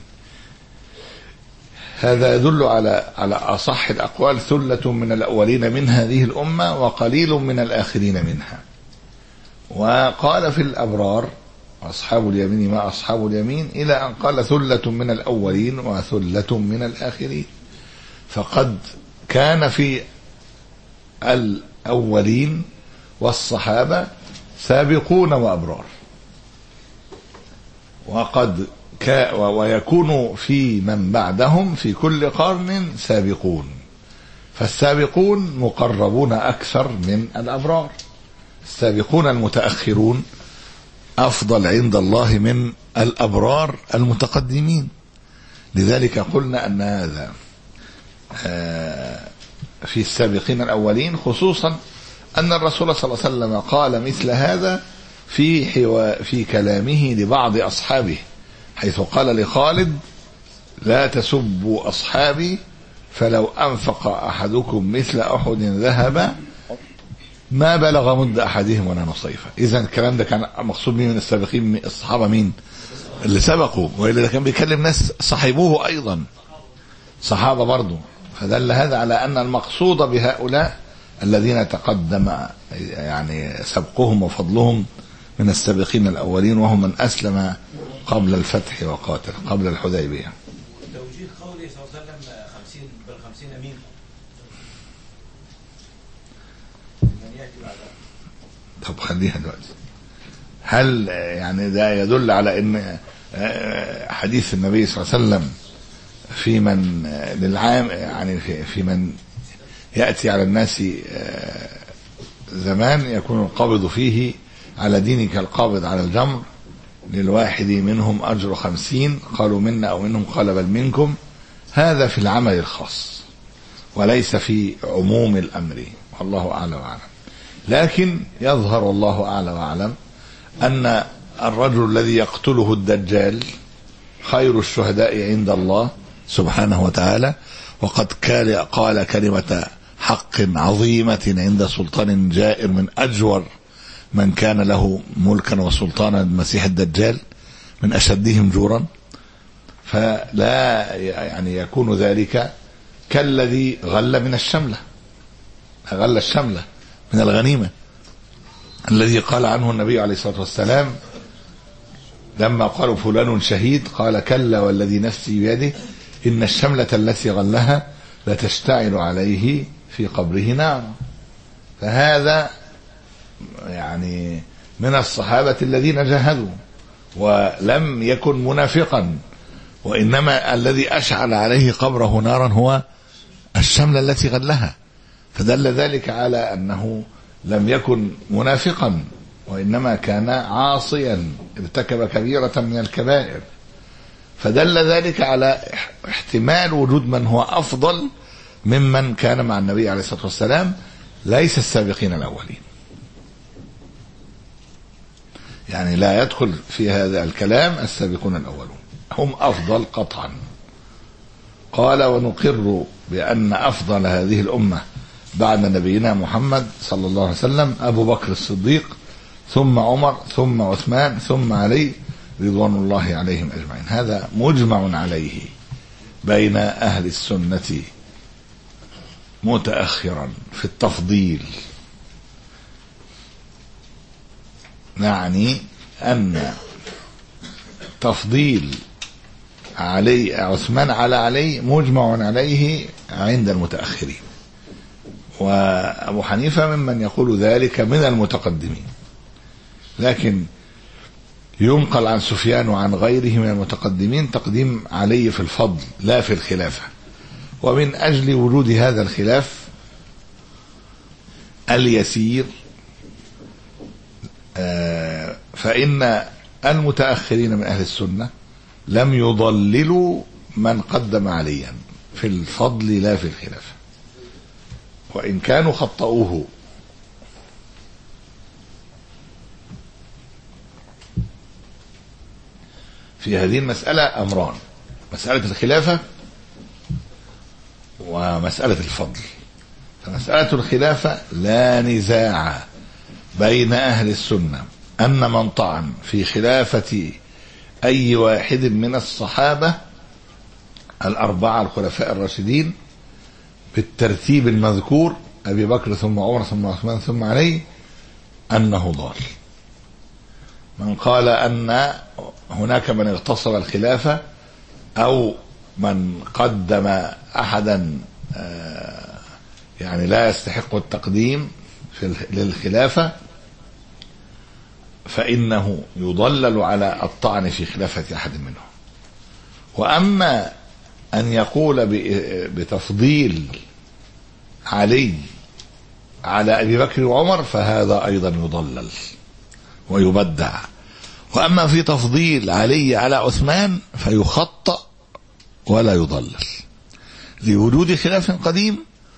هذا يدل على على أصح الأقوال: ثلة من الأولين من هذه الأمة وقليل من الآخرين منها. وقال في الأبرار: أصحاب اليمين ما أصحاب اليمين، إلى أن قال: ثلة من الأولين وثلة من الآخرين. فقد كان في الأولين والصحابة سابقون وأبرار، وقد كا ويكون في من بعدهم في كل قرن سابقون، فالسابقون مقربون أكثر من الأبرار. السابقون المتأخرون أفضل عند الله من الأبرار المتقدمين. لذلك قلنا أن هذا في السابقين الأولين، خصوصا أن الرسول صلى الله عليه وسلم قال مثل هذا في حوا في كلامه لبعض أصحابه، حيث قال لخالد: لا تسبوا أصحابي فلو أنفق أحدكم مثل أحد ذهب ما بلغ مد أحدهم ولا نصيفه. إذا الكلام ده كان مقصود من السابقين الصحابة مين اللي سبقوا، وإلا كان بيكلم ناس صاحبوه أيضا صحابة برضو. فدل هذا على أن المقصود بهؤلاء الذين تقدم يعني سبقهم وفضلهم من السابقين الأولين، وهم من أسلم قبل الفتح وقاتل قبل الحديبية. توجيه قوله صلى الله عليه وسلم خمسين بالخمسين أمين من يأتي بعدها. طب خليها دلوقتي. هل يعني ده يدل على أن حديث النبي صلى الله عليه وسلم في من للعام يعني في, في من يأتي على الناس زمان يكون القابض فيه على دينك القابض على الجمر، للواحد منهم أجر خمسين، قالوا منا أو منهم، قال بل منكم. هذا في العمل الخاص وليس في عموم الأمر، والله أعلم وأعلم. لكن يظهر الله أعلم وأعلم أن الرجل الذي يقتله الدجال خير الشهداء عند الله سبحانه وتعالى، وقد قال كلمة حق عظيمة عند سلطان جائر من أجور من كان له ملكا وسلطانا، المسيح الدجال من أشدهم جورا. فلا يعني يكون ذلك كالذي غل من الشملة، غل الشملة من الغنيمة، الذي قال عنه النبي عليه الصلاة والسلام لما قالوا فلان شهيد قال كلا والذي نفسي بيده إن الشملة التي غلها لتشتعل عليه في قبره نار. فهذا يعني من الصحابة الذين جاهدوا ولم يكن منافقا، وإنما الذي أشعل عليه قبره نارا هو الشملة التي غلها، فدل ذلك على أنه لم يكن منافقا، وإنما كان عاصيا ارتكب كبيرة من الكبائر. فدل ذلك على احتمال وجود من هو أفضل ممن كان مع النبي عليه الصلاة والسلام، ليس السابقين الأولين. يعني لا يدخل في هذا الكلام السابقون الأولون، هم أفضل قطعا. قال ونقر بأن أفضل هذه الأمة بعد نبينا محمد صلى الله عليه وسلم أبو بكر الصديق، ثم عمر، ثم عثمان، ثم علي رضوان الله عليهم أجمعين. هذا مجمع عليه بين أهل السنة متأخرا في التفضيل. يعني أن تفضيل علي عثمان على علي مجمع عليه عند المتأخرين، وأبو حنيفة ممن يقول ذلك من المتقدمين، لكن ينقل عن سفيان وعن غيره من المتقدمين تقديم علي في الفضل لا في الخلافة. ومن أجل وجود هذا الخلاف اليسير فإن المتأخرين من أهل السنة لم يضللوا من قدم عليا في الفضل لا في الخلافة، وإن كانوا خطأوه. في هذه المسألة أمران: مسألة الخلافة ومسألة الفضل. فمسألة الخلافة لا نزاع بين أهل السنة أن من طعن في خلافة أي واحد من الصحابة الأربعة الخلفاء الراشدين بالترتيب المذكور أبي بكر ثم عمر ثم عثمان ثم علي أنه ضال. من قال أن هناك من اغتصب الخلافة أو من قدم أحدا يعني لا يستحق التقديم في للخلافة فإنه يضلل على الطعن في خلافة أحد منهم. وأما أن يقول بتفضيل علي على أبي بكر وعمر فهذا أيضا يضلل ويبدع. وأما في تفضيل علي على عثمان فيخطأ ولا يضلل لوجود خلاف قديم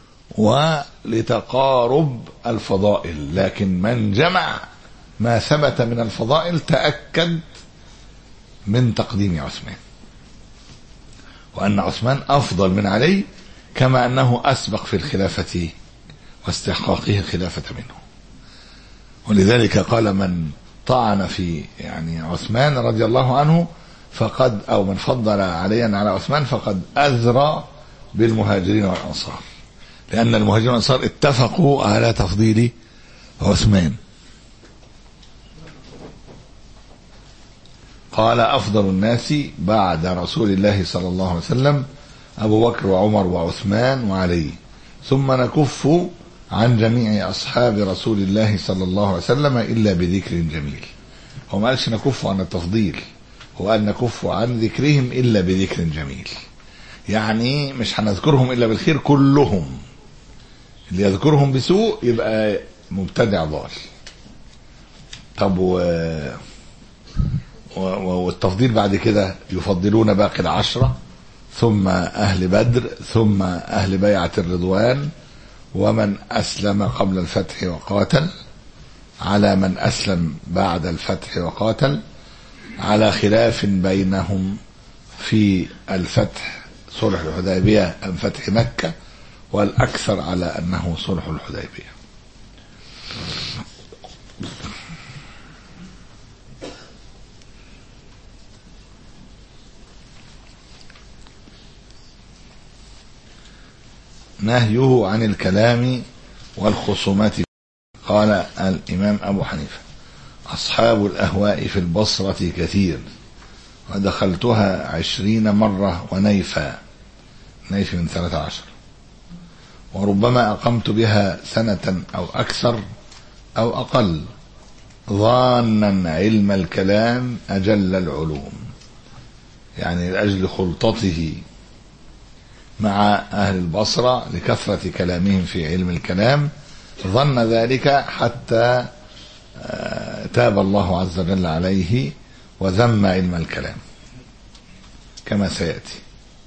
ولتقارب الفضائل. لكن من جمع ما ثبت من الفضائل تأكد من تقديم عثمان، وأن عثمان أفضل من علي، كما أنه أسبق في الخلافة واستحقاقه الخلافة منه. ولذلك قال من طعن في يعني عثمان رضي الله عنه فقد أو من فضل عليا على عثمان فقد أذرى بالمهاجرين والأنصار، لأن المهاجرين والأنصار اتفقوا على تفضيل عثمان. قال أفضل الناس بعد رسول الله صلى الله عليه وسلم أبو بكر وعمر وعثمان وعلي، ثم نكف عن جميع أصحاب رسول الله صلى الله عليه وسلم إلا بذكر جميل. هو ما قالش نكف عن التفضيل، هو قال نكف عن ذكرهم إلا بذكر جميل، يعني مش هنذكرهم إلا بالخير كلهم. اللي يذكرهم بسوء يبقى مبتدع ضال. طب و... و... والتفضيل بعد كده يفضلون باقي العشرة ثم أهل بدر ثم أهل بيعة الرضوان ومن أسلم قبل الفتح وقاتل على من أسلم بعد الفتح وقاتل، على خلاف بينهم في الفتح صلح الحديبية أم فتح مكة، والأكثر على أنه صلح الحديبية. نهيه عن الكلام والخصومات. قال الإمام أبو حنيفة: أصحاب الأهواء في البصرة كثير، ودخلتها عشرين مرة ونيفا، نيف من ثلاثة عشر، وربما أقمت بها سنة أو أكثر أو أقل، ظانا علم الكلام أجل العلوم، يعني لأجل خلطته مع أهل البصرة لكثرة كلامهم في علم الكلام، ظن ذلك حتى تاب الله عز وجل عليه وذم علم الكلام كما سيأتي.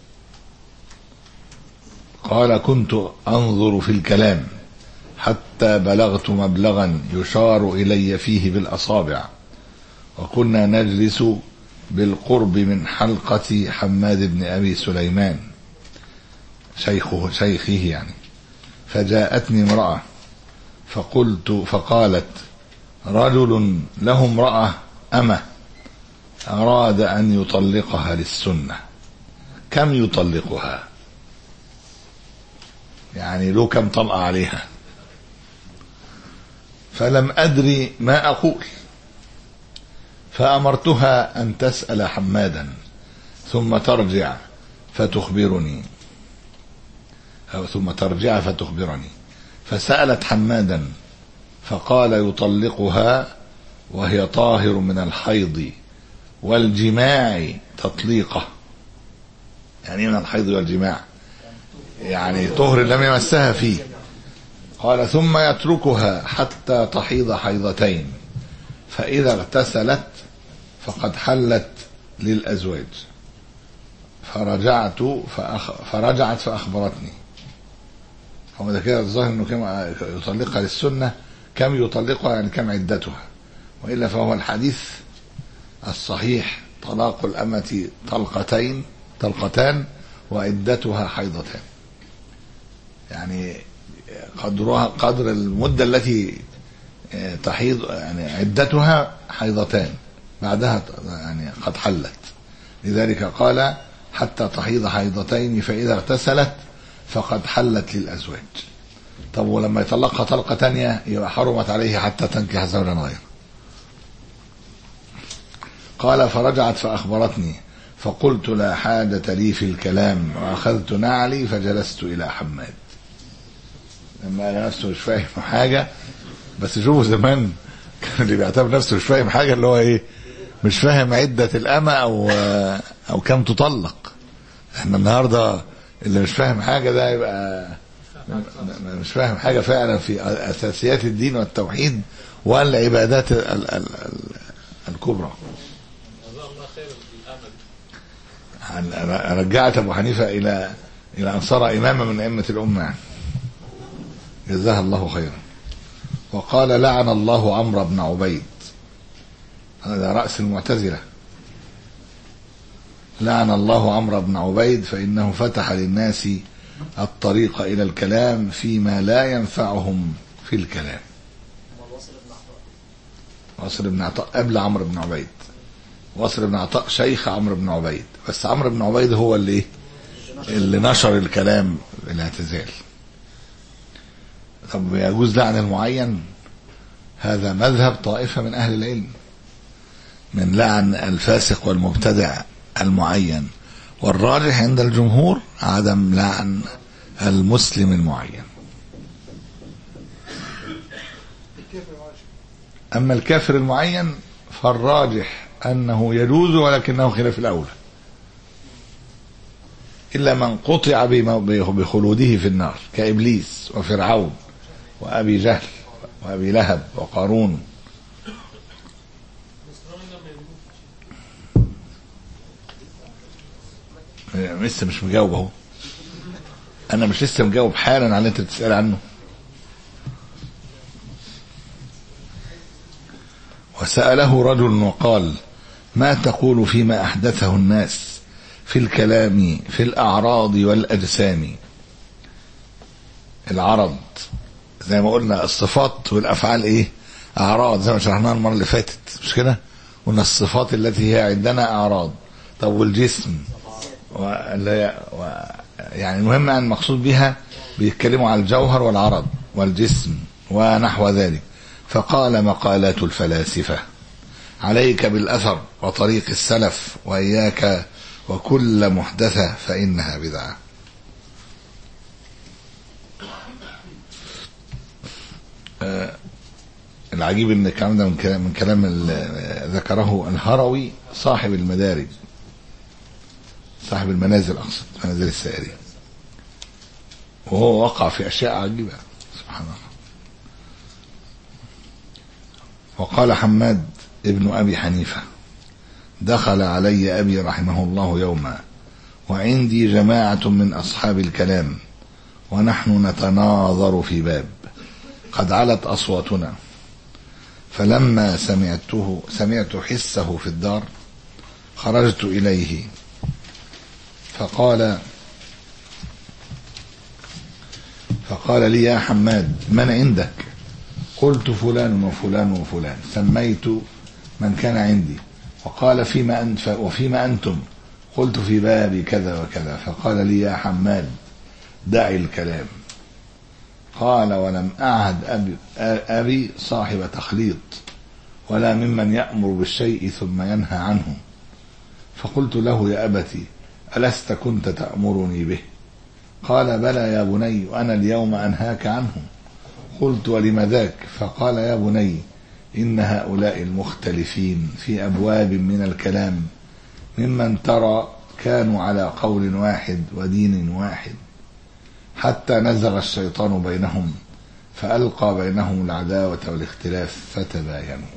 قال: كنت أنظر في الكلام حتى بلغت مبلغا يشار إلي فيه بالأصابع، وكنا نجلس بالقرب من حلقة حماد بن أبي سليمان شيخه شيخه يعني، فجاءتني امرأة فقلت فقالت: رجل له امرأة أمة أراد أن يطلقها للسنة، كم يطلقها؟ يعني له كم طلقة عليها؟ فلم أدري ما أقول، فأمرتها أن تسأل حمادا ثم ترجع فتخبرني، أو ثم ترجع فتخبرني. فسألت حمادا فقال: يطلقها وهي طاهر من الحيض والجماع تطليقه. يعني من الحيض والجماع يعني طهر لم يمسها فيه. قال: ثم يتركها حتى تحيض حيضتين، فإذا اغتسلت فقد حلت للأزواج. فرجعت فأخ... فرجعت فأخبرتني. هو ده كده الظاهر انه كم يطلقها للسنة، كم يطلقها يعني كم عدتها، وإلا فهو الحديث الصحيح طلاق الأمة طلقتين طلقتان وعدتها حيضتان، يعني قدرها قدر المدة التي تحيض، يعني عدتها حيضتان بعدها يعني قد حلت. لذلك قال: حتى تحيض حيضتين فإذا اغتسلت فقد حلت للأزواج. طب ولما يطلقها طلقة تانية يبقى حرمت عليه حتى تنكح زوجا غيره. قال: فرجعت فأخبرتني فقلت: لا حاجة لي في الكلام، وأخذت نعلي فجلست إلى حماد. لما أنا نفسه مش فاهم حاجة، بس شوفوا زمان كان اللي بيعتبر نفسه مش فاهم حاجة اللي هو إيه، مش فاهم عدة الأمة أو أو كم تطلق. احنا النهاردة اللي مش فاهم حاجة ده يبقى مش فاهم حاجة فعلا في أساسيات الدين والتوحيد والعبادات ال ال ال الكبرى. رجعت أبو حنيفة إلى إلى أن صار إماما من أئمة الأمة يعني. جزاها الله خيرا. وقال: لعن الله عمرو بن عبيد، هذا رأس المعتزلة. لعن الله عمرو بن عبيد فإنه فتح للناس الطريق إلى الكلام فيما لا ينفعهم في الكلام. واصل بن عطاء قبل عمرو بن عبيد، واصل بن عطاء شيخ عمرو بن عبيد، بس عمرو بن عبيد هو اللي اللي نشر الكلام الاعتزال. طب يجوز لعن المعين؟ هذا مذهب طائفة من أهل العلم من لعن الفاسق والمبتدع المعين، والراجح عند الجمهور عدم لعن المسلم المعين. أما الكافر المعين فالراجح أنه يجوز ولكنه خلاف الأولى، إلا من قطع بخلوده في النار كإبليس وفرعون وأبي جهل وأبي لهب وقارون. لسه مش مجاوب اهو، انا مش لسه مجاوب حالا على اللي انت بتسأل عنه. وسأله رجل وقال: ما تقول فيما أحدثه الناس في الكلام في الأعراض والأجسام؟ العرض زي ما قلنا الصفات والأفعال ايه؟ أعراض، زي ما شرحناها المرة اللي فاتت مش كده؟ قلنا الصفات التي هي عندنا أعراض. طب والجسم و... يعني المهم أن المقصود بها بيتكلموا على الجوهر والعرض والجسم ونحو ذلك. فقال: مقالات الفلاسفة، عليك بالأثر وطريق السلف، وإياك وكل محدثة فإنها بدعة. آه العجيب ان الكلام ده من كلام, من كلام ذكره الهروي صاحب المدارج، صاحب المنازل، أقصد منازل السائرين، وهو وقع في أشياء عجيبة سبحان الله. وقال حماد ابن أبي حنيفة: دخل علي أبي رحمه الله يوما وعندي جماعة من أصحاب الكلام ونحن نتناظر في باب، قد علت أصواتنا، فلما سمعته سمعت حسه في الدار خرجت إليه فقال فقال لي: يا حماد، من عندك؟ قلت: فلان وفلان وفلان، سميت من كان عندي، وقال: فيما أنت وفيما أنتم؟ قلت: في باب كذا وكذا. فقال لي: يا حماد، دع الكلام. قال: ولم أعهد أبي, أبي صاحب تخليط، ولا ممن يأمر بالشيء ثم ينهى عنه. فقلت له: يا أبتي، ألست كنت تأمرني به؟ قال: بلى يا بني، أنا اليوم أنهاك عنه. قلت: ولم ذاك؟ فقال: يا بني، إن هؤلاء المختلفين في أبواب من الكلام ممن ترى كانوا على قول واحد ودين واحد، حتى نزغ الشيطان بينهم فألقى بينهم العداوة والاختلاف فتباينوا.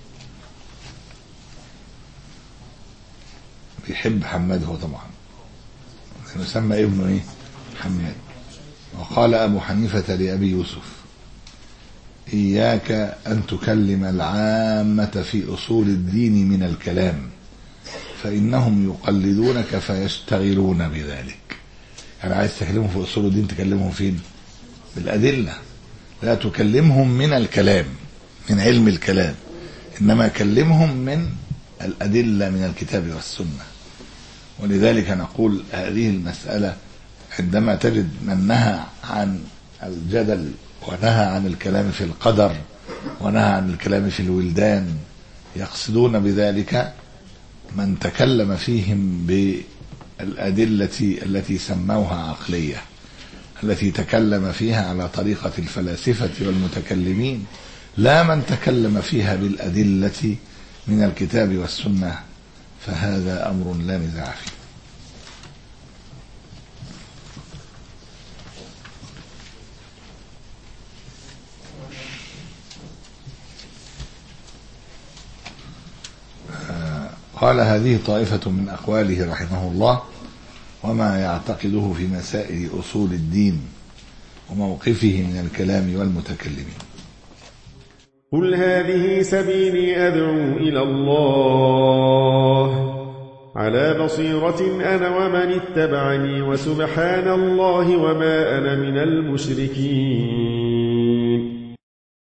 بيحب حماد هو طبعا، يسمى ابنه ايه؟ حماد. وقال أبو حنيفة لأبي يوسف: إياك أن تكلم العامة في أصول الدين من الكلام، فإنهم يقلدونك فيشتغلون بذلك. يعني عايز تكلمهم في أصول الدين تكلمهم فين؟ بالأدلة، لا تكلمهم من الكلام، من علم الكلام، إنما كلمهم من الأدلة من الكتاب والسنة. ولذلك نقول هذه المسألة عندما تجد من نهى عن الجدل ونهى عن الكلام في القدر ونهى عن الكلام في الولدان، يقصدون بذلك من تكلم فيهم بالأدلة التي سموها عقلية، التي تكلم فيها على طريقة الفلاسفة والمتكلمين، لا من تكلم فيها بالأدلة من الكتاب والسنة، فهذا أمر لا نزاع فيه. قال: هذه طائفة من أقواله رحمه الله وما يعتقده في مسائل أصول الدين وموقفه من الكلام والمتكلمين. قل هذه سبيلي أدعو إلى الله على بصيرة أنا ومن اتبعني، وسبحان الله وما أنا من المشركين.